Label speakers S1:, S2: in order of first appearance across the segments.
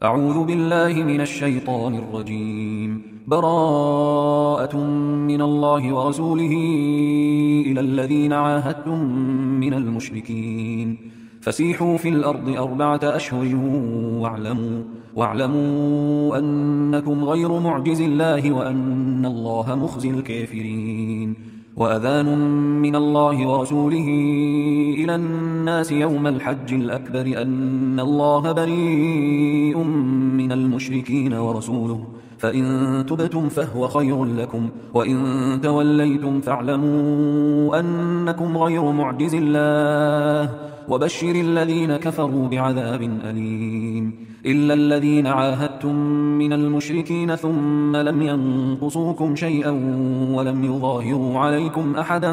S1: أعوذ بالله من الشيطان الرجيم. براءة من الله ورسوله إلى الذين عاهدتم من المشركين فسيحوا في الأرض 4 أشهر واعلموا أنكم غير معجز الله وأن الله مخزي الكافرين. وأذان من الله ورسوله إلى الناس يوم الحج الأكبر أن الله بريء من المشركين ورسوله فإن تبتم فهو خير لكم وإن توليتم فاعلموا أنكم غير معجز الله وبشر الذين كفروا بعذاب أليم. إلا الذين عاهدتم من المشركين ثم لم ينقصوكم شيئا ولم يظاهروا عليكم أحدا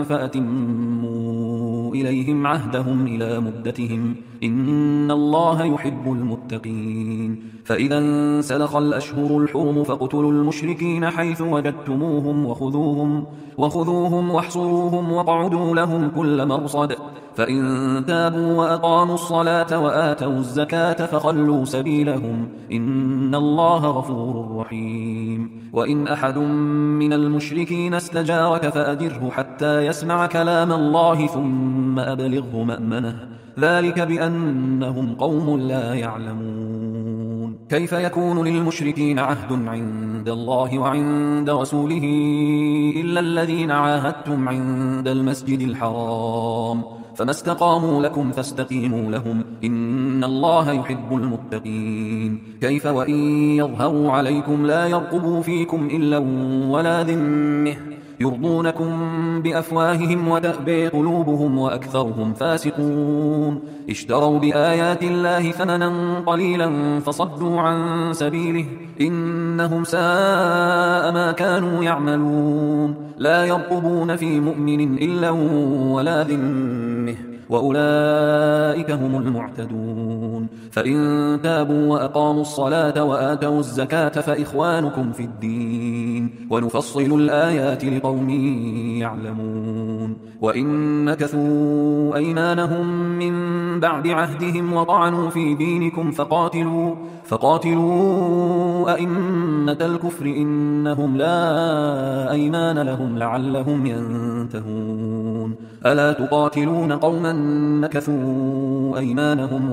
S1: فأتموا إليهم عهدهم إلى مدتهم إن الله يحب المتقين. فإذا انسلخ الأشهر الحرم فاقتلوا المشركين حيث وجدتموهم وخذوهم واحصروهم واقعدوا لهم كل مرصد فإن تابوا وأقاموا الصلاة وآتوا الزكاة فخلوا سبيلهم إن الله غفور رحيم. وإن أحد من المشركين استجارك فأجره حتى يسمع كلام الله ثم أبلغه مأمنه ذلك بأنهم قوم لا يعلمون. كيف يكون للمشركين عهد عند الله وعند رسوله إلا الذين عاهدتم عند المسجد الحرام فما استقاموا لكم فاستقيموا لهم إن الله يحب المتقين. كيف وإن يظهروا عليكم لا يرقبوا فيكم إلا ولا ذمة يرضونكم بأفواههم وتأبى قلوبهم وأكثرهم فاسقون. اشتروا بآيات الله ثمنا قليلا فصدوا عن سبيله إنهم ساء ما كانوا يعملون. لا يرقبون في مؤمن إلا ولا ذمة وأولئك هم المعتدون. فإن تابوا وأقاموا الصلاة وآتوا الزكاة فإخوانكم في الدين ونفصل الآيات لقوم يعلمون. وإن نكثوا أيمانهم من بعد عهدهم وطعنوا في دينكم فقاتلوا أئمة الكفر إنهم لا أيمان لهم لعلهم ينتهون. ألا تقاتلون قوما نكثوا أيمانهم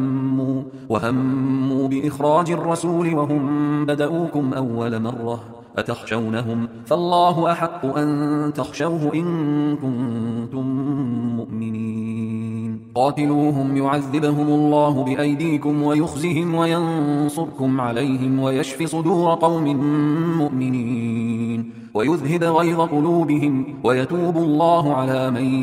S1: وهموا بإخراج الرسول وهم بدؤوكم أول مرة أتخشونهم فالله أحق أن تخشوه إن كنتم مؤمنين. قاتلوهم يعذبهم الله بأيديكم ويخزهم وينصركم عليهم ويشف صدور قوم مؤمنين ويذهب غيظ قلوبهم ويتوب الله على من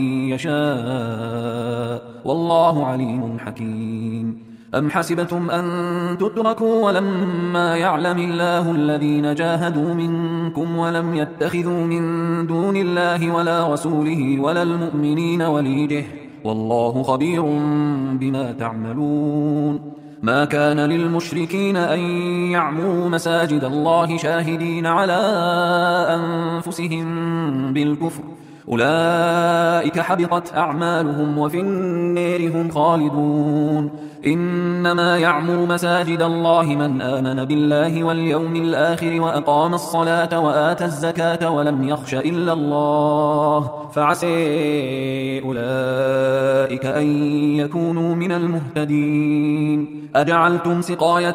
S1: يشاء والله عليم حكيم. أم حسبتم أن تتركوا ولما يعلم الله الذين جاهدوا منكم ولم يتخذوا من دون الله ولا رسوله ولا المؤمنين وليجه والله خبير بما تعملون. ما كان للمشركين أن يعمروا مساجد الله شاهدين على أنفسهم بالكفر أولئك حبطت أعمالهم وفي النار هم خالدون. إنما يعمر مساجد الله من آمن بالله واليوم الآخر وأقام الصلاة وآتى الزكاة ولم يخش إلا الله فعسى أولئك أن يكونوا من المهتدين. أجعلتم سقاية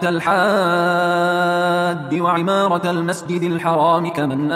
S1: الحاج وعمارة المسجد الحرام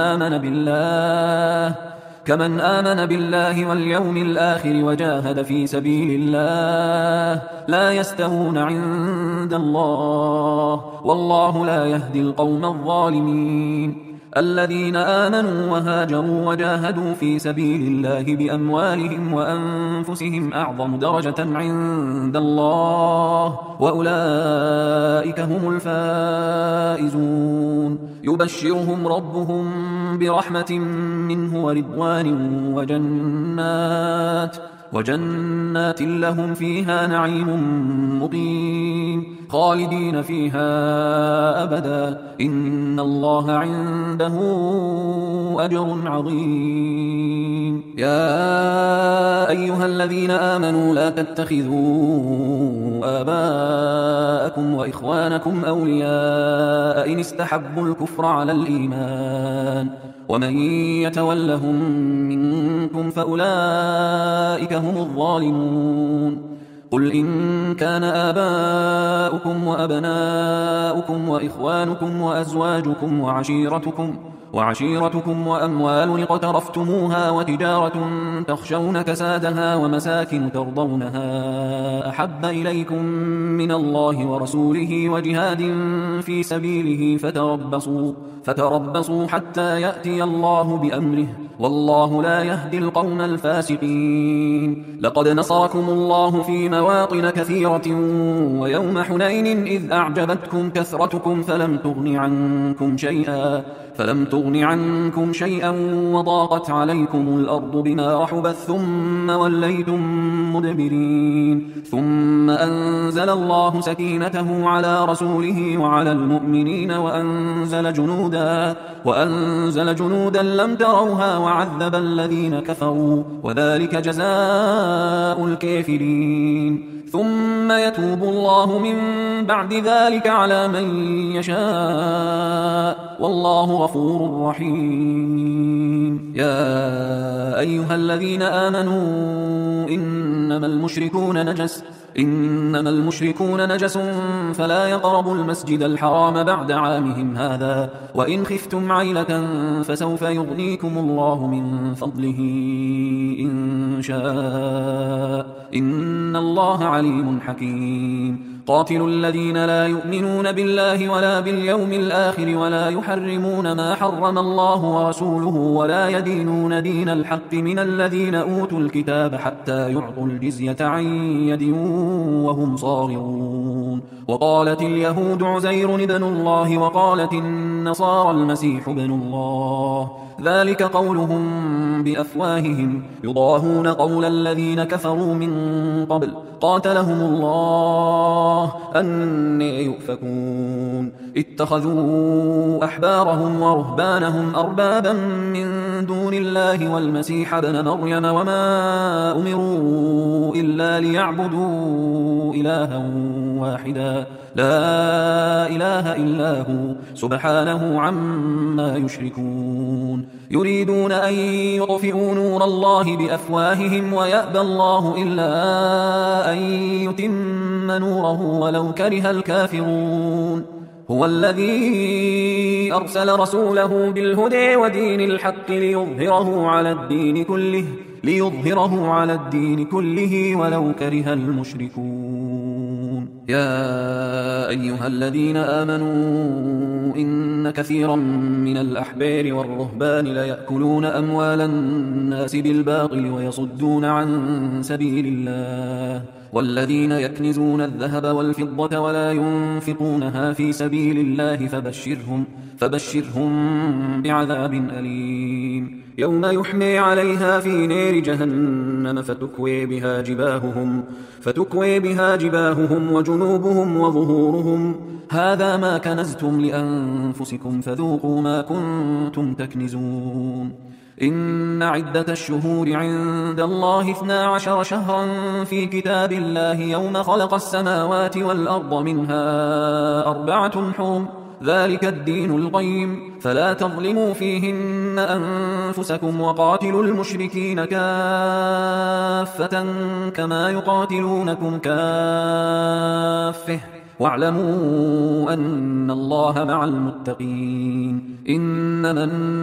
S1: كمن آمن بالله واليوم الآخر وجاهد في سبيل الله لا يستوون عند الله والله لا يهدي القوم الظالمين. الذين آمنوا وهاجروا وجاهدوا في سبيل الله بأموالهم وأنفسهم أعظم درجة عند الله وأولئك هم الفائزون. يبشرهم ربهم برحمة منه ورضوان وجنات لهم فيها نعيم مقيم خالدين فيها أبدا إن الله عنده أجر عظيم. يا أيها الذين آمنوا لا تتخذوا آباءكم وإخوانكم أولياء إن استحبوا الكفر على الإيمان ومن يتولهم منكم فأولئك هم الظالمون. قل إن كان آباؤكم وأبناؤكم وإخوانكم وأزواجكم وعشيرتكم وأموال اقترفتموها وتجارة تخشون كسادها ومساكن ترضونها أحب إليكم من الله ورسوله وجهاد في سبيله فتربصوا حتى يأتي الله بأمره والله لا يهدي القوم الفاسقين. لقد نصركم الله في مواطن كثيرة ويوم حنين إذ أعجبتكم كثرتكم فلم تغن عنكم شيئا وضاقت عليكم الأرض بما رحبت ثم وليتم مدبرين. ثم أنزل الله سكينته على رسوله وعلى المؤمنين وأنزل جنودا لم تروها وعذب الذين كفروا وذلك جزاء الكافرين. ثم يتوب الله من بعد ذلك على من يشاء والله غفور رحيم. يا أيها الذين آمنوا إنما المشركون نجس فلا يقربوا المسجد الحرام بعد عامهم هذا وإن خفتم عيلة فسوف يغنيكم الله من فضله إن شاء إن الله عليم حكيم. قاتلوا الذين لا يؤمنون بالله ولا باليوم الآخر ولا يحرمون ما حرم الله ورسوله ولا يدينون دين الحق من الذين أوتوا الكتاب حتى يعطوا الجزية عن يد وهم صاغرون. وقالت اليهود عزير ابن الله وقالت النصارى المسيح ابن الله ذلك قولهم بأفواههم يضاهون قول الذين كفروا من قبل قاتلهم الله أنى يؤفكون. اتخذوا أحبارهم ورهبانهم أربابا من دون الله والمسيح ابن مريم وما أمروا إلا ليعبدوا إلها واحدا لا إله إلا هو سبحانه عما يشركون. يريدون أن يطفئوا نور الله بأفواههم ويأبى الله إلا أن يتم نوره ولو كره الكافرون. هو الذي أرسل رسوله بالهدى ودين الحق ليظهره على الدين كله ولو كره المشركون. يا أيها الذين آمنوا إن كثيرا من الأحبار والرهبان ليأكلون أموال الناس بالباطل ويصدون عن سبيل الله والذين يكنزون الذهب والفضة ولا ينفقونها في سبيل الله فبشرهم بعذاب أليم. يوم يحمي عليها في نار جهنم فتكوي بها جباههم وجنوبهم وظهورهم هذا ما كنزتم لأنفسكم فذوقوا ما كنتم تكنزون. إن عدة الشهور عند الله 12 شهرا في كتاب الله يوم خلق السماوات والأرض منها 4 حرم ذلك الدين القيم فلا تظلموا فيهن أنفسكم وقاتلوا المشركين كافة كما يقاتلونكم كافة واعلموا أن الله مع المتقين. إنما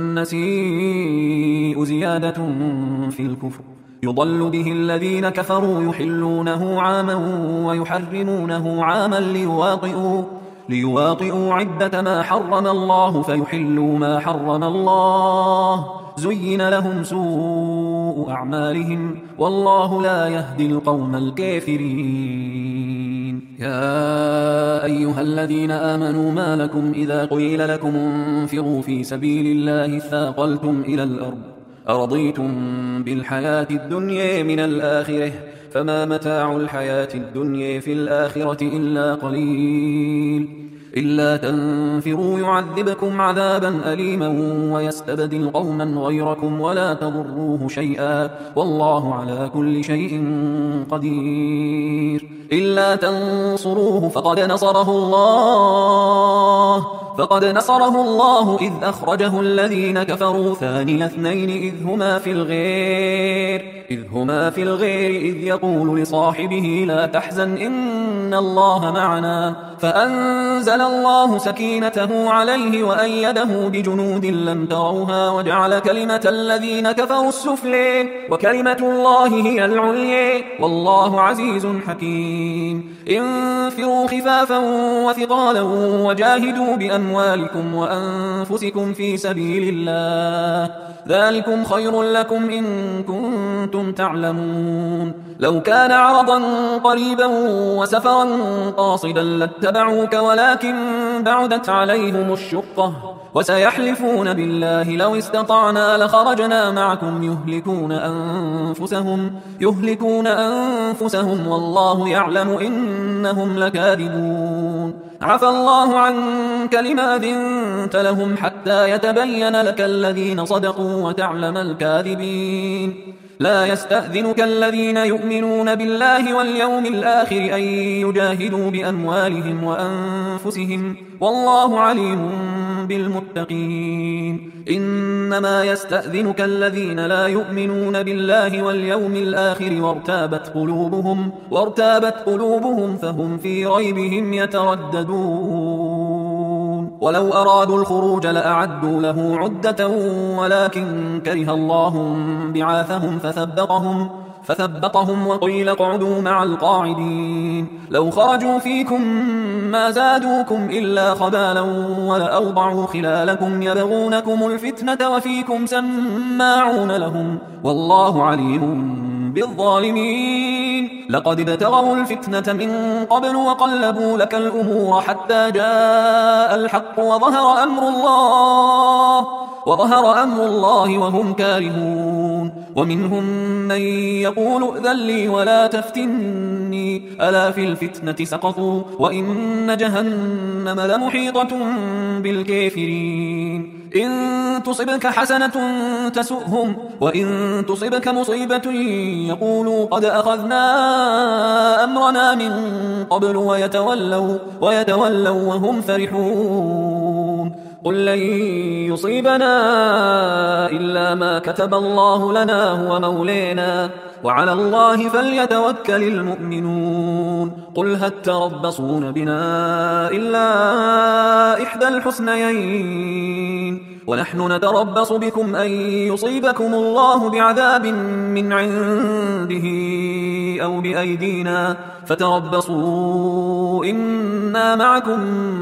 S1: النسيء زيادة في الكفر يضل به الذين كفروا يحلونه عاما ويحرمونه عاما ليواطئوا عدة ما حرم الله فيحلوا ما حرم الله زين لهم سوء أعمالهم والله لا يهدي القوم الكافرين. يا أيها الذين آمنوا ما لكم إذا قيل لكم انفروا في سبيل الله ثاقلتم إلى الأرض أرضيتم بالحياة الدنيا من الآخرة فما متاع الحياة الدنيا في الآخرة إلا قليل إلا تنفروا يعذبكم عذابا أليما ويستبدل قوما غيركم ولا تضروه شيئا والله على كل شيء قدير إلا تنصروه فقد نصره الله إذ أخرجه الذين كفروا ثاني الاثنين إذ هما في الغير إذ يقول لصاحبه لا تحزن إن الله معنا فأنزل الله سكينته عليه وأيده بجنود لم تروها وجعل كلمة الذين كفروا السفلى وكلمة الله هي العليا والله عزيز حكيم انفروا خفافا وثقالا وجاهدوا بأموالكم وأنفسكم في سبيل الله ذلكم خير لكم إن كنتم تعلمون لو كان عرضا قريبا وسفرا قاصدا لاتبعوك ولكن بعدت عليهم الشقة وسيحلفون بالله لو استطعنا لخرجنا معكم يهلكون أنفسهم والله يعلم إنهم لكاذبون عفى الله عنك لما أذنت لهم حتى يتبين لك الذين صدقوا وتعلم الكاذبين لا يستأذنك الذين يؤمنون بالله واليوم الآخر أن يجاهدوا بأموالهم وأنفسهم والله عليم بالمتقين إنما يستأذنك الذين لا يؤمنون بالله واليوم الآخر وارتابت قلوبهم فهم في ريبهم يترددون ولو أرادوا الخروج لأعدوا له عدة ولكن كره الله بعاثهم فثبطهم وقيل اقعدوا مع القاعدين لو خرجوا فيكم ما زادوكم إلا خبالا ولأوضعوا خلالكم يبغونكم الفتنة وفيكم سماعون لهم والله عليم بالظالمين لقد ابتغوا الفتنة من قبل وقلبوا لك الأمور حتى جاء الحق وظهر أمر الله وهم كارهون ومنهم من يقول ائذن لي ولا تفتني ألا في الفتنة سقطوا وإن جهنم لمحيطة بالكافرين إن تصبك حسنة تسؤهم وإن تصبك مصيبة يقولوا قد أخذنا أمرنا من قبل ويتولوا وهم فرحون قل لن يصيبنا إلا ما كتب الله لنا هو مولانا وعلى الله فليتوكل المؤمنون قل هل تربصون بنا إلا إحدى الحسنيين ونحن نتربص بكم أن يصيبكم الله بعذاب من عنده أو بأيدينا فتربصوا إنا معكم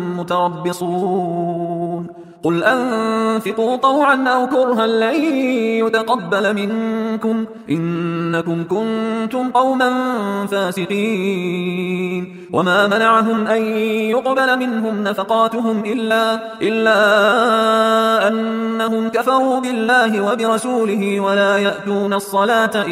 S1: متربصون قل أنفقوا طوعا أو كرها لن يتقبل منكم إنكم كنتم قوما فاسقين وما منعهم أن يقبل منهم نفقاتهم إلا أنهم كفروا بالله وبرسوله ولا يأتون الصلاة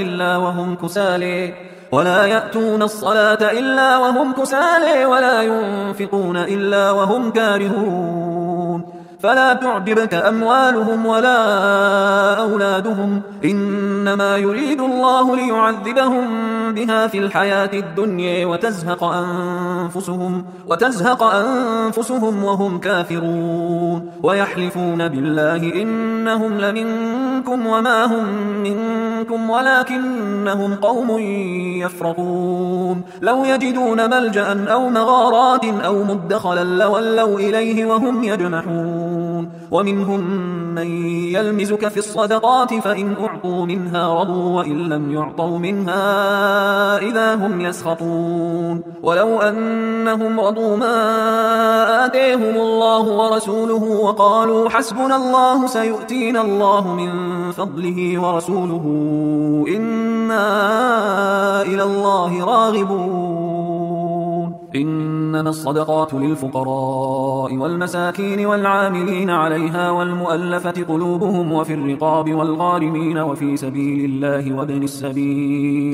S1: إلا وهم كسالى ولا ينفقون إلا وهم كارهون فلا تعجبك أموالهم ولا أولادهم إنما يريد الله ليعذبهم بها في الحياة الدنيا وتزهق أنفسهم وهم كافرون ويحلفون بالله إنهم لمنكم وما هم منكم ولكنهم قوم يفرقون لو يجدون ملجأ أو مغارات أو مدخلا لولوا إليه وهم يجمحون ومنهم من يلمزك في الصدقات فإن أعطوا منها رضوا وإن لم يعطوا منها إذا هم يسخطون ولو أنهم رضوا ما آتيهم الله ورسوله وقالوا حسبنا الله سيؤتينا الله من فضله ورسوله إنا إلى الله راغبون إنما الصدقات للفقراء والمساكين والعاملين عليها والمؤلفة قلوبهم وفي الرقاب والغارمين وفي سبيل الله وابن السبيل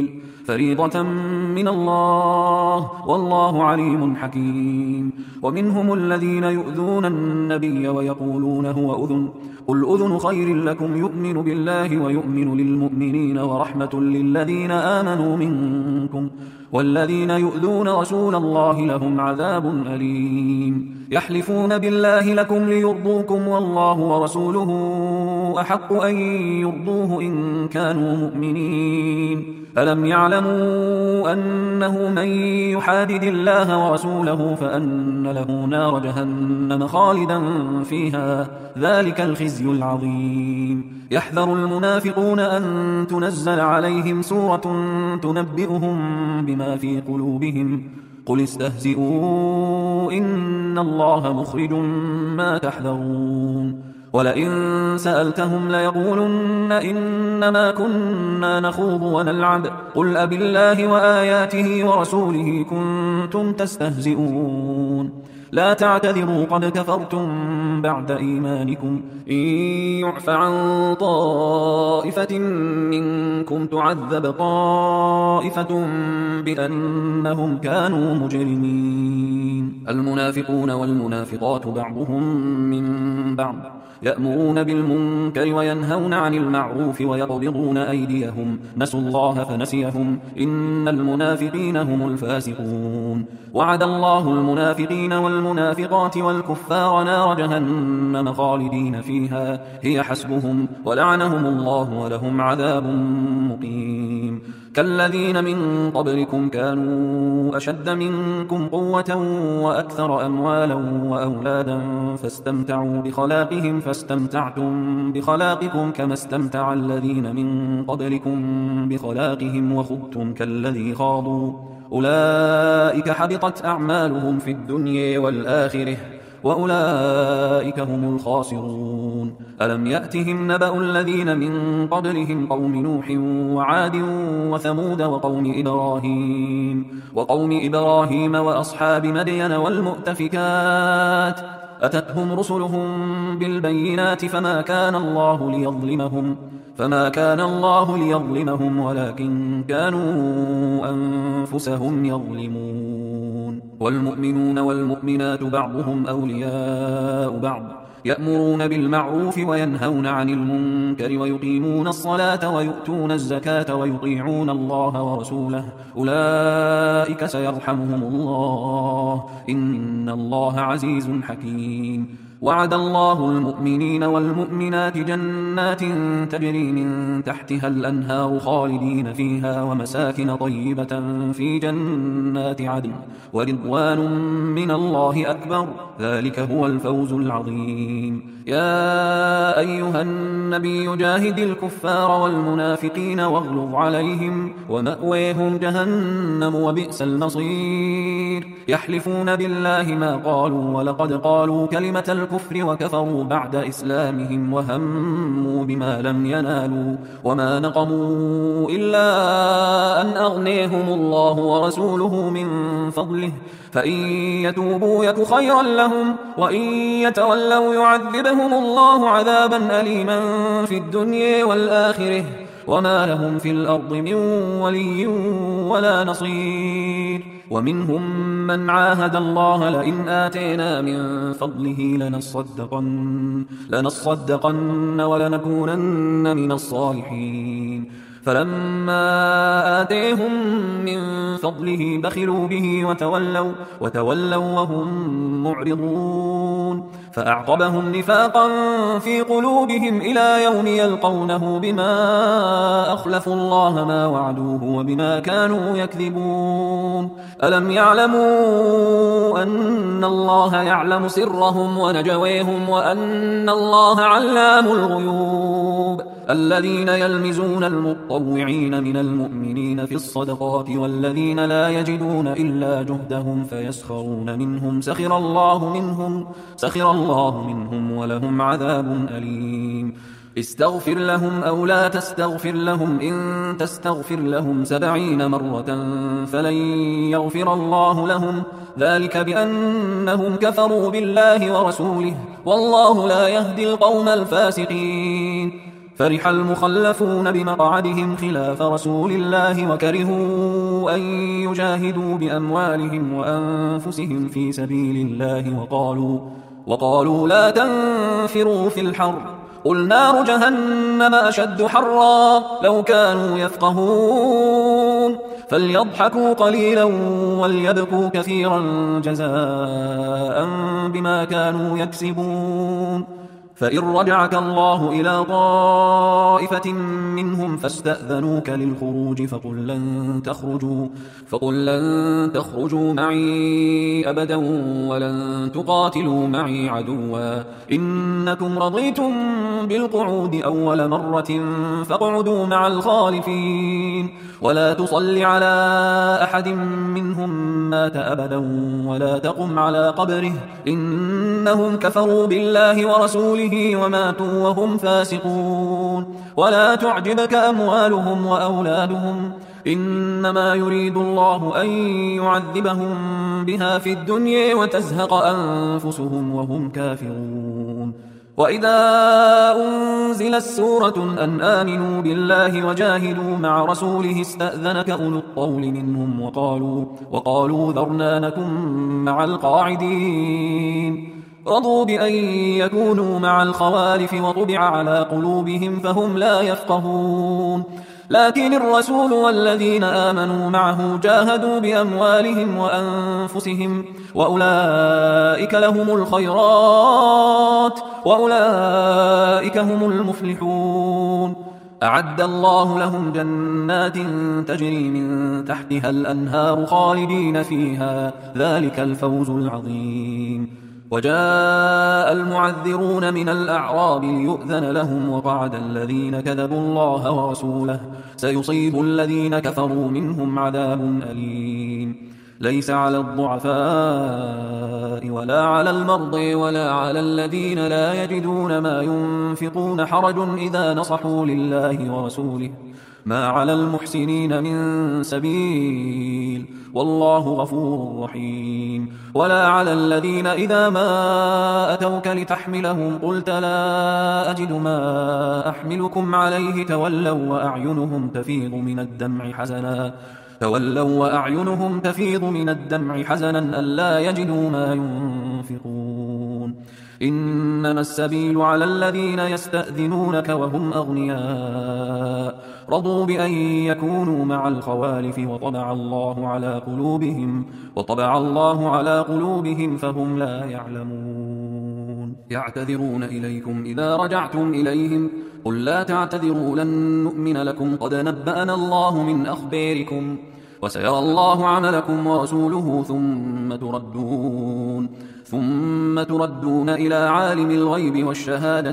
S1: فريضة من الله والله عليم حكيم. ومنهم الذين يؤذون النبي ويقولون هو أذن قل أذن خير لكم يؤمن بالله ويؤمن للمؤمنين ورحمة للذين آمنوا منكم والذين يؤذون رسول الله لهم عذاب أليم. يحلفون بالله لكم ليرضوكم والله ورسوله أحق أن يرضوه إن كانوا مؤمنين. ألم يعلموا أنه من يحادد الله ورسوله فأن له نار جهنم خالدا فيها ذلك الخزي العظيم. يحذر المنافقون أن تنزل عليهم سورة تنبئهم بما في قلوبهم قل استهزئوا إن الله مخرج ما تحذرون. ولئن سألتهم ليقولن إنما كنا نخوض ونلعب قل أبالله وآياته ورسوله كنتم تستهزئون. لا تعتذروا قد كفرتم بعد إيمانكم إن يعف عن طائفة منكم تعذب طائفة بأنهم كانوا مجرمين. المنافقون والمنافقات بعضهم من بعض يأمرون بالمنكر وينهون عن المعروف ويقبضون أيديهم نسوا الله فنسيهم إن المنافقين هم الفاسقون. وعد الله المنافقين والمنافقات والكفار نار جهنم خالدين فيها هي حسبهم ولعنهم الله ولهم عذاب مقيم. كالذين من قبلكم كانوا أشد منكم قوة وأكثر أموالا وأولادا فاستمتعوا بخلاقهم فاستمتعتم بخلاقكم كما استمتع الذين من قبلكم بخلاقهم وخضتم كالذي خاضوا أولئك حبطت أعمالهم في الدنيا والآخرة وأولئك هم الخاسرون. ألم يأتهم نبأ الذين من قبلهم قوم نوح وعاد وثمود وقوم إبراهيم وأصحاب مدين والمؤتفكات أتتهم رسلهم بالبينات فما كان الله ليظلمهم ولكن كانوا أنفسهم يظلمون. والمؤمنون والمؤمنات بعضهم أولياء بعض يأمرون بالمعروف وينهون عن المنكر ويقيمون الصلاة ويؤتون الزكاة ويطيعون الله ورسوله أولئك سيرحمهم الله إن الله عزيز حكيم. وعد الله المؤمنين والمؤمنات جنات تجري من تحتها الأنهار خالدين فيها ومساكن طيبة في جنات عدن ورضوان من الله أكبر ذلك هو الفوز العظيم. يا أيها النبي جاهد الكفار والمنافقين واغلظ عليهم ومأويهم جهنم وبئس المصير. يحلفون بالله ما قالوا ولقد قالوا كلمة الكفر وكفروا بعد إسلامهم وهموا بما لم ينالوا وما نقموا إلا أن أغنيهم الله ورسوله من فضله فإن يتوبوا يك خيرا لهم وإن يتولوا يعذبهم الله عذابا أليما في الدنيا والآخرة وما لهم في الأرض من ولي ولا نصير. ومنهم من عاهد الله لئن آتينا من فضله لنصدقن ولنكونن من الصالحين. فلما آتيهم من فضله بخلوا به وتولوا وهم معرضون. فأعقبهم نفاقا في قلوبهم إلى يوم يلقونه بما أخلفوا الله ما وعدوه وبما كانوا يكذبون. ألم يعلموا أن الله يعلم سرهم ونجويهم وأن الله علام الغيوب. الذين يلمزون المطوعين من المؤمنين في الصدقات والذين لا يجدون إلا جهدهم فيسخرون منهم سخر الله منهم ولهم عذاب أليم. استغفر لهم أو لا تستغفر لهم إن تستغفر لهم 70 مرة فلن يغفر الله لهم ذلك بأنهم كفروا بالله ورسوله والله لا يهدي القوم الفاسقين. فرح المخلفون بمقعدهم خلاف رسول الله وكرهوا أن يجاهدوا بأموالهم وأنفسهم في سبيل الله وقالوا لا تنفروا في الحر قل نار جهنم أشد حرا لو كانوا يفقهون فليضحكوا قليلا وليبكوا كثيرا جزاء بما كانوا يكسبون فإن رجعك الله إلى طائفة منهم فاستأذنوك للخروج فقل لن تخرجوا معي أبدا ولن تقاتلوا معي عدوا إنكم رضيتم بالقعود أول مرة فاقعدوا مع الخالفين ولا تصل على أحد منهم مات أبدا ولا تقم على قبره إنهم كفروا بالله ورسوله وماتوا وهم فاسقون ولا تعجبك أموالهم وأولادهم إنما يريد الله أن يعذبهم بها في الدنيا وتزهق أنفسهم وهم كافرون وإذا أنزلت سورة أن آمنوا بالله وجاهدوا مع رسوله استأذنك أولو الطول منهم وقالوا ذرنا نكن مع القاعدين رضوا بأن يكونوا مع الخوالف وطبع على قلوبهم فهم لا يفقهون لكن الرسول والذين آمنوا معه جاهدوا بأموالهم وأنفسهم وأولئك لهم الخيرات وأولئك هم المفلحون أعد الله لهم جنات تجري من تحتها الأنهار خالدين فيها ذلك الفوز العظيم وجاء المعذرون من الأعراب ليؤذن لهم وقعد الذين كذبوا الله ورسوله سيصيب الذين كفروا منهم عذاب أليم ليس على الضعفاء ولا على المرضى ولا على الذين لا يجدون ما ينفقون حرج إذا نصحوا لله ورسوله ما على المحسنين من سبيل والله غفور رحيم ولا على الذين إذا ما أتوك لتحملهم قلت لا أجد ما أحملكم عليه تولوا وأعينهم تفيض من الدمع حزنا ألا يجدوا ما ينفقون إنما السبيل على الذين يستأذنونك وهم أغنياء رضوا بأن يكونوا مع الخوالف وطبع الله على قلوبهم فهم لا يعلمون يعتذرون إليكم إذا رجعتم إليهم قل لا تعتذروا لن نؤمن لكم قد نبأنا الله من أخباركم وسيرى الله عملكم ورسوله ثم تردون إلى عالم الغيب والشهادة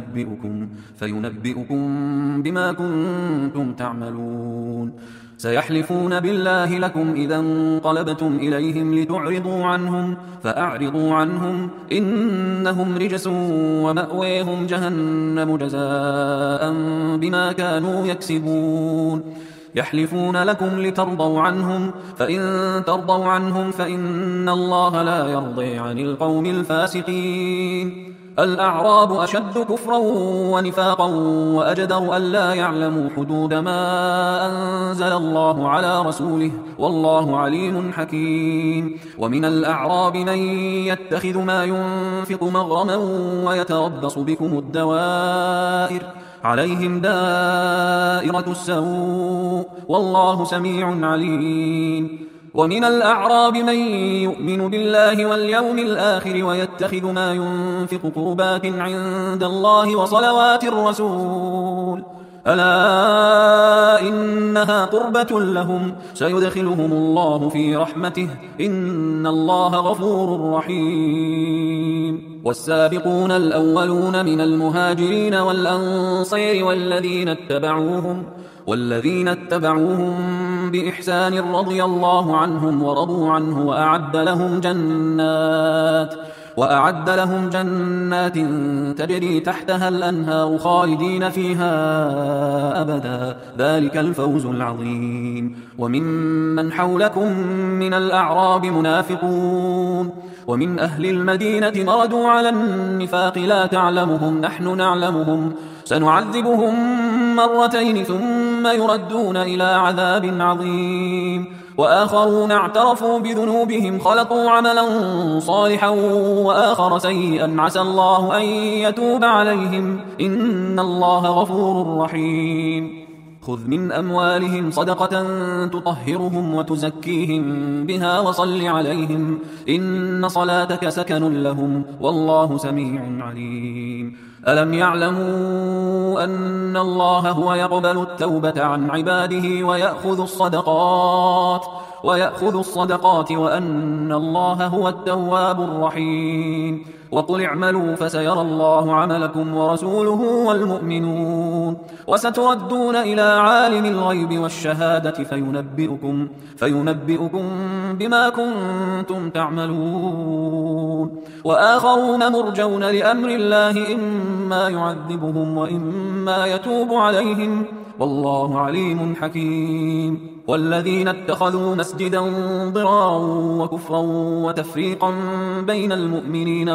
S1: فينبئكم بما كنتم تعملون سيحلفون بالله لكم إذا انقلبتم إليهم لتعرضوا عنهم فأعرضوا عنهم إنهم رجس ومأويهم جهنم جزاء بما كانوا يكسبون يحلفون لكم لترضوا عنهم فإن ترضوا عنهم فإن الله لا يرضي عن القوم الفاسقين الأعراب أشد كفرا ونفاقا وأجدر ألا يعلموا حدود ما أنزل الله على رسوله والله عليم حكيم ومن الأعراب من يتخذ ما ينفق مغرما ويتربص بكم الدوائر عليهم دائرة السوء والله سميع عليم ومن الأعراب من يؤمن بالله واليوم الآخر ويتخذ ما ينفق قربات عند الله وصلوات الرسول ألا إنها قربة لهم سيدخلهم الله في رحمته إن الله غفور رحيم والسابقون الأولون من المهاجرين والأنصار والذين اتبعوهم بإحسان رضي الله عنهم ورضوا عنه وأعد لهم جنات تجري تحتها الأنهار خالدين فيها أبدا ذلك الفوز العظيم وممن حولكم من الأعراب منافقون ومن أهل المدينة مردوا على النفاق لا تعلمهم نحن نعلمهم سنعذبهم مرتين ثم يردون إلى عذاب عظيم. وآخرون اعترفوا بذنوبهم خلطوا عملا صالحا وآخر سيئا عسى الله أن يتوب عليهم إن الله غفور رحيم. خذ من أموالهم صدقة تطهرهم وتزكيهم بها وصل عليهم إن صلاتك سكن لهم والله سميع عليم. ألم يعلموا أن الله هو يقبل التوبة عن عباده ويأخذ الصدقات وأن الله هو التواب الرحيم. وقل اعملوا فسيرى الله عملكم ورسوله والمؤمنون وستردون إلى عالم الغيب والشهادة فينبئكم بما كنتم تعملون. وآخرون مرجون لأمر الله إما يعذبهم وإما يتوب عليهم والله عليم حكيم. والذين اتخذوا مسجدا ضرارا وكفرا وتفريقا بين المؤمنين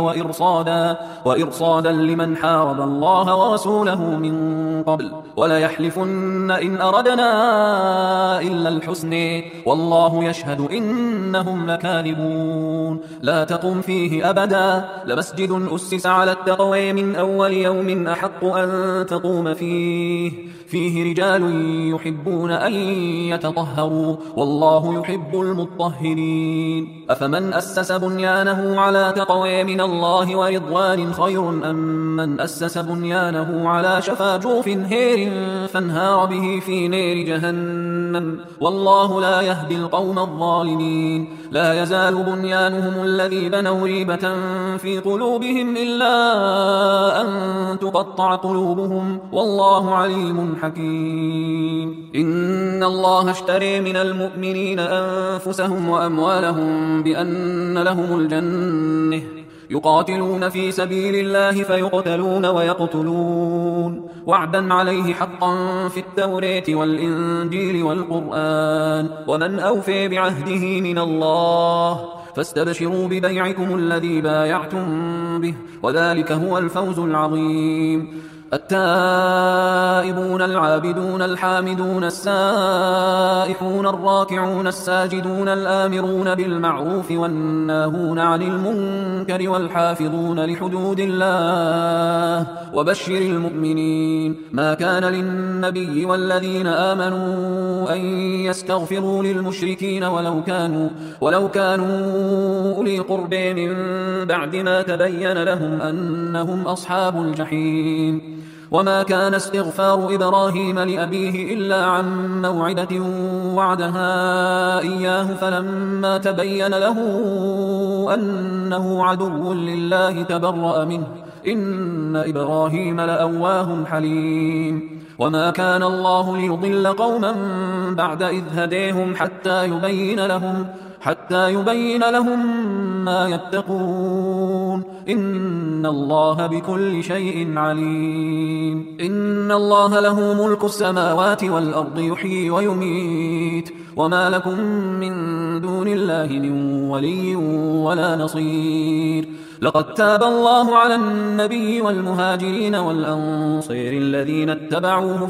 S1: وإرصادا لمن حارب الله ورسوله من قبل وليحلفن إن أردنا إلا الحسن والله يشهد إنهم لكاذبون. لا تقم فيه أبدا لمسجد أسس على التقوى من أول يوم أحق أن تقوم فيه رجال يحبون أن يتطهروا والله يحب المطهرين. أفمن أسس بنيانه على تقوى من الله ورضوان خير أم من أسس بنيانه على شفا جوف هير فانهار به في نار جهنم والله لا يهدي القوم الظالمين. لا يزال بنيانهم الذي بنوا ريبة في قلوبهم إلا أن تقطع قلوبهم والله عليم حكيم. إن الله اشتري من المؤمنين أنفسهم وأموالهم بأن لهم الجنة يقاتلون في سبيل الله فيقتلون ويقتلون وعدا عليه حقا في التوراة والإنجيل والقرآن ومن أوفي بعهده من الله فاستبشروا ببيعكم الذي بايعتم به وذلك هو الفوز العظيم. التائبون العابدون الحامدون السائحون الراكعون الساجدون الآمرون بالمعروف والناهون عن المنكر والحافظون لحدود الله وبشر المؤمنين. ما كان للنبي والذين آمنوا أن يستغفروا للمشركين ولو كانوا أولي قرب من بعد ما تبين لهم أنهم أصحاب الجحيم. وما كان استغفار إبراهيم لأبيه إلا عن موعدة وعدها إياه فلما تبين له أنه عدو لله تبرأ منه إن إبراهيم لأواه حليم. وما كان الله ليضل قوما بعد إذ هديهم حتى يبين لهم ما يتقون إن الله بكل شيء عليم. إن الله له ملك السماوات والأرض يحيي ويميت وما لكم من دون الله من ولي ولا نصير. لقد تاب الله على النبي والمهاجرين والأنصير الذين اتبعوه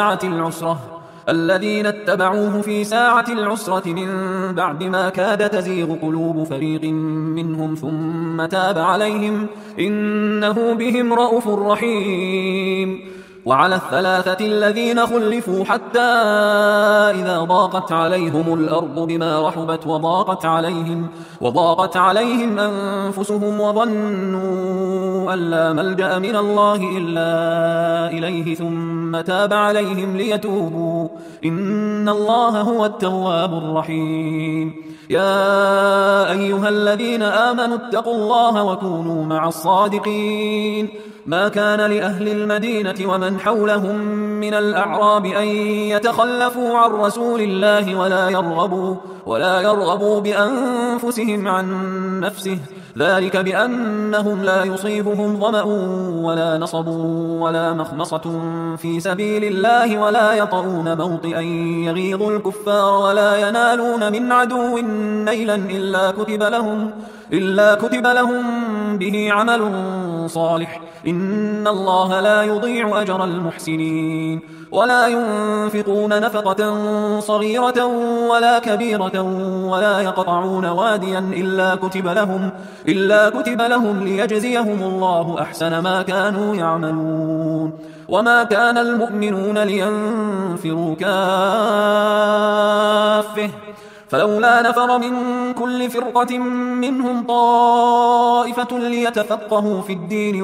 S1: في ساعة العسرة من بعد ما كاد تزيغ قلوب فريق منهم ثم تاب عليهم إنه بهم رءوف رحيم. وعلى الثلاثة الذين خلفوا حتى إذا ضاقت عليهم الأرض بما رحبت وضاقت عليهم أنفسهم وظنوا أن لا ملجأ من الله إلا إليه ثم تاب عليهم ليتوبوا إن الله هو التواب الرحيم. يا أيها الذين آمنوا اتقوا الله وكونوا مع الصادقين. ما كان لأهل المدينة ومن حولهم من الأعراب أن يتخلفوا عن رسول الله ولا يرغبوا بأنفسهم عن نفسه ذلك بأنهم لا يصيبهم ظمأ ولا نصب ولا مخمصة في سبيل الله ولا يطؤون موطئا يغيظ الكفار ولا ينالون من عدو نيلا إلا كتب لهم به عمل صالح إن الله لا يضيع أجر المحسنين ولا ينفقون نفقة صغيرة ولا كبيرة ولا يقطعون واديا إلا كتب لهم ليجزيهم الله أحسن ما كانوا يعملون وما كان المؤمنون لينفروا كافة فلولا نفر من كل فرقة منهم طائفة ليتفقهوا في الدين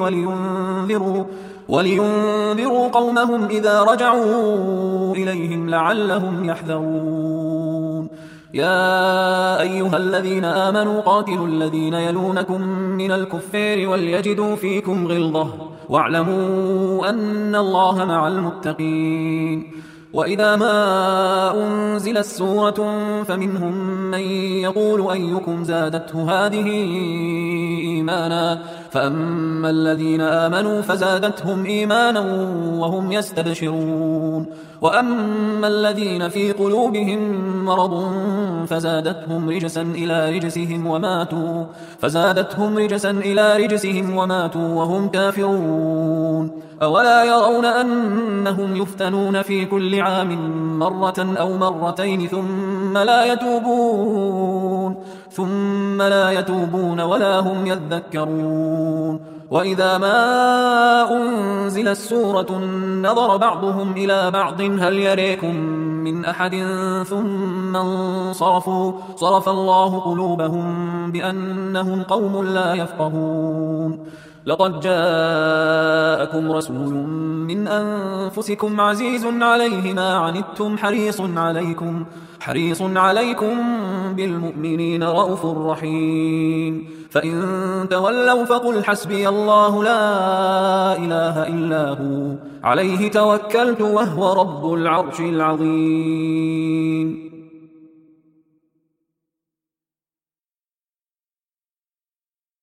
S1: ولينذروا قومهم إذا رجعوا إليهم لعلهم يحذرون يا أيها الذين آمنوا قاتلوا الذين يلونكم من الكفار وليجدوا فيكم غلظة واعلموا أن الله مع المتقين وإذا ما أنزلت سورة فمنهم من يقول أيكم زادته هذه إيمانا فأما الذين آمنوا فزادتهم إيمانا وهم يستبشرون وأما الذين في قلوبهم مرض فزادتهم رجسا إلى رجسهم وماتوا وهم كافرون أولا يرون أنهم يفتنون في كل عام مرة أو مرتين ثم لا يتوبون ولا هم يذكرون وإذا ما أنزلت سورة نظر بعضهم إلى بعض هل يريكم من أحد ثم انصرفوا صرف الله قلوبهم بأنهم قوم لا يفقهون لقد جاءكم رسول من أنفسكم عزيز عليه ما عنتم حريص عليكم بالمؤمنين رؤوف رحيم فإن تولوا فقل حسبي الله لا إله إلا هو عليه توكلت وهو رب العرش العظيم